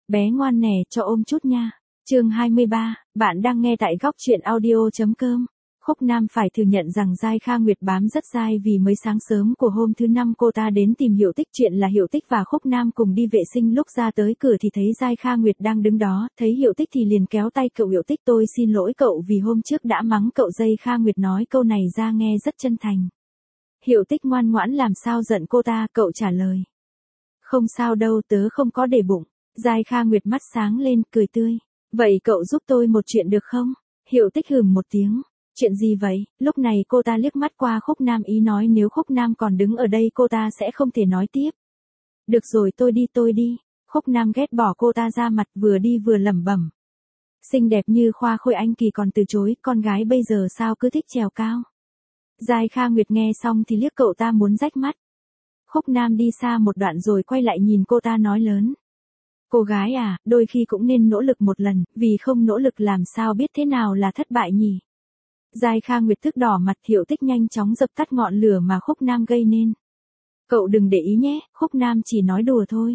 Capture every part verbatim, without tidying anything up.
Bé ngoan nè, cho ôm chút nha. Chương hai mươi ba, bạn đang nghe tại góc truyện audio.com. Khúc Nam phải thừa nhận rằng Giai Kha Nguyệt bám rất dai vì mới sáng sớm của hôm thứ năm cô ta đến tìm Hiểu Tích. Chuyện là Hiểu Tích và Khúc Nam cùng đi vệ sinh, lúc ra tới cửa thì thấy Giai Kha Nguyệt đang đứng đó, thấy Hiểu Tích thì liền kéo tay cậu. Hiểu Tích, tôi xin lỗi cậu vì hôm trước đã mắng cậu. Giai Kha Nguyệt nói câu này ra nghe rất chân thành. Hiểu Tích ngoan ngoãn làm sao giận cô ta, cậu trả lời. Không sao đâu, tớ không có để bụng. Giai Kha Nguyệt mắt sáng lên, cười tươi. Vậy cậu giúp tôi một chuyện được không? Hiểu Tích hừm một tiếng. Chuyện gì vậy? Lúc này cô ta liếc mắt qua Khúc Nam, ý nói nếu Khúc Nam còn đứng ở đây cô ta sẽ không thể nói tiếp. Được rồi, tôi đi tôi đi. Khúc Nam ghét bỏ cô ta ra mặt, vừa đi vừa lẩm bẩm. Xinh đẹp như Khoa Khôi Anh Kỳ còn từ chối, con gái bây giờ sao cứ thích trèo cao. Giai Kha Nguyệt nghe xong thì liếc cậu ta muốn rách mắt. Khúc Nam đi xa một đoạn rồi quay lại nhìn cô ta nói lớn. Cô gái à, đôi khi cũng nên nỗ lực một lần, vì không nỗ lực làm sao biết thế nào là thất bại nhỉ. Giai Kha Nguyệt tức đỏ mặt. Hiểu Tích nhanh chóng dập tắt ngọn lửa mà Khúc Nam gây nên. Cậu đừng để ý nhé, Khúc Nam chỉ nói đùa thôi.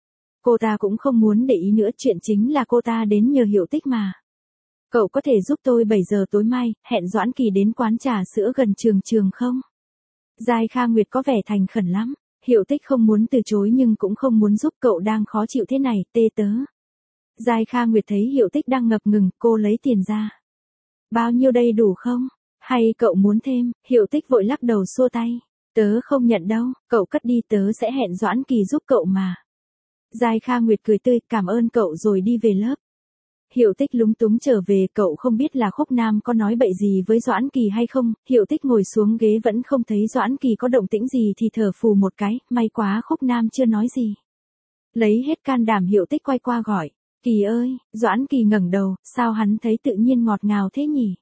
Cô ta cũng không muốn để ý nữa, chuyện chính là cô ta đến nhờ Hiểu Tích mà. Cậu có thể giúp tôi bảy giờ tối mai, hẹn Doãn Kỳ đến quán trà sữa gần trường trường không? Giai Kha Nguyệt có vẻ thành khẩn lắm. Hiểu Tích không muốn từ chối nhưng cũng không muốn giúp, cậu đang khó chịu thế này, tê tớ. Giai Kha Nguyệt thấy Hiểu Tích đang ngập ngừng, cô lấy tiền ra. Bao nhiêu đây, đủ không? Hay cậu muốn thêm? Hiểu Tích vội lắc đầu xua tay. Tớ không nhận đâu, cậu cất đi, tớ sẽ hẹn Doãn Kỳ giúp cậu mà. Giai Kha Nguyệt cười tươi, cảm ơn cậu rồi đi về lớp. Hiểu Tích lúng túng trở về, cậu không biết là Khúc Nam có nói bậy gì với Doãn Kỳ hay không. Hiểu Tích ngồi xuống ghế vẫn không thấy Doãn Kỳ có động tĩnh gì thì thở phù một cái, may quá Khúc Nam chưa nói gì. Lấy hết can đảm Hiểu Tích quay qua gọi. Kỳ ơi, Doãn Kỳ ngẩng đầu, sao hắn thấy tự nhiên ngọt ngào thế nhỉ?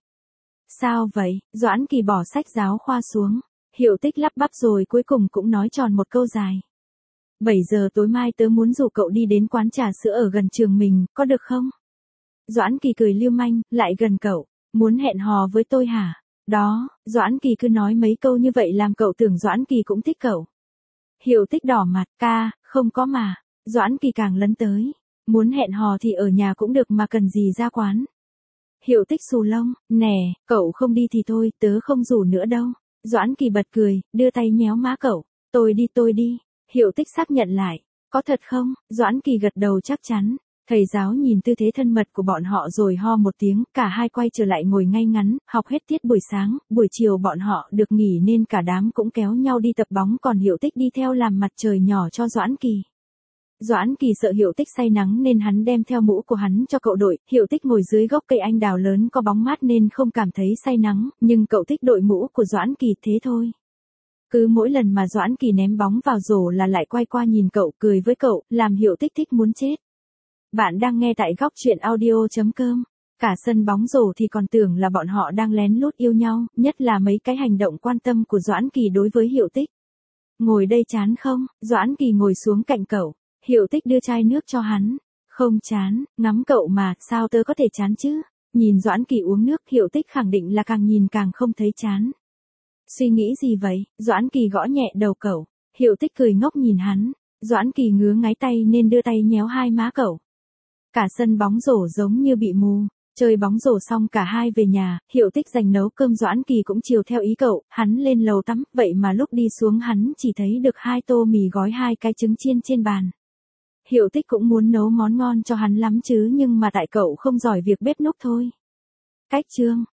Sao vậy? Doãn Kỳ bỏ sách giáo khoa xuống. Hiểu Tích lắp bắp rồi cuối cùng cũng nói tròn một câu dài. bảy giờ tối mai tớ muốn rủ cậu đi đến quán trà sữa ở gần trường mình, có được không? Doãn Kỳ cười lưu manh, lại gần cậu. Muốn hẹn hò với tôi hả? Đó, Doãn Kỳ cứ nói mấy câu như vậy làm cậu tưởng Doãn Kỳ cũng thích cậu. Hiểu Tích đỏ mặt, ca, không có mà. Doãn Kỳ càng lấn tới. Muốn hẹn hò thì ở nhà cũng được mà cần gì ra quán. Hiểu Tích xù lông, nè, cậu không đi thì thôi, tớ không rủ nữa đâu. Doãn Kỳ bật cười, đưa tay nhéo má cậu. Tôi đi tôi đi. Hiểu Tích xác nhận lại. Có thật không? Doãn Kỳ gật đầu chắc chắn. Thầy giáo nhìn tư thế thân mật của bọn họ rồi ho một tiếng, cả hai quay trở lại ngồi ngay ngắn, học hết tiết buổi sáng, buổi chiều bọn họ được nghỉ nên cả đám cũng kéo nhau đi tập bóng, còn Hiểu Tích đi theo làm mặt trời nhỏ cho Doãn Kỳ. Doãn Kỳ sợ Hiểu Tích say nắng nên hắn đem theo mũ của hắn cho cậu đội. Hiểu Tích ngồi dưới gốc cây anh đào lớn có bóng mát nên không cảm thấy say nắng, nhưng cậu thích đội mũ của Doãn Kỳ thế thôi. Cứ mỗi lần mà Doãn Kỳ ném bóng vào rổ là lại quay qua nhìn cậu, cười với cậu, làm Hiểu Tích thích muốn chết. Bạn đang nghe tại góc truyện audio.com. Cả sân bóng rổ thì còn tưởng là bọn họ đang lén lút yêu nhau, nhất là mấy cái hành động quan tâm của Doãn Kỳ đối với Hiểu Tích. Ngồi đây chán không? Doãn Kỳ ngồi xuống cạnh cậu. Hiểu Tích đưa chai nước cho hắn. Không chán, ngắm cậu mà, sao tớ có thể chán chứ? Nhìn Doãn Kỳ uống nước, Hiểu Tích khẳng định là càng nhìn càng không thấy chán. Suy nghĩ gì vậy? Doãn Kỳ gõ nhẹ đầu cậu. Hiểu Tích cười ngốc nhìn hắn. Doãn Kỳ ngứa ngáy tay nên đưa tay nhéo hai má cậu. Cả sân bóng rổ giống như bị mù. Chơi bóng rổ xong cả hai về nhà, Hiểu Tích dành nấu cơm, Doãn Kỳ cũng chiều theo ý cậu, hắn lên lầu tắm, vậy mà lúc đi xuống hắn chỉ thấy được hai tô mì gói hai cái trứng chiên trên bàn. Hiểu Tích cũng muốn nấu món ngon cho hắn lắm chứ nhưng mà tại cậu không giỏi việc bếp núc thôi. Cách chương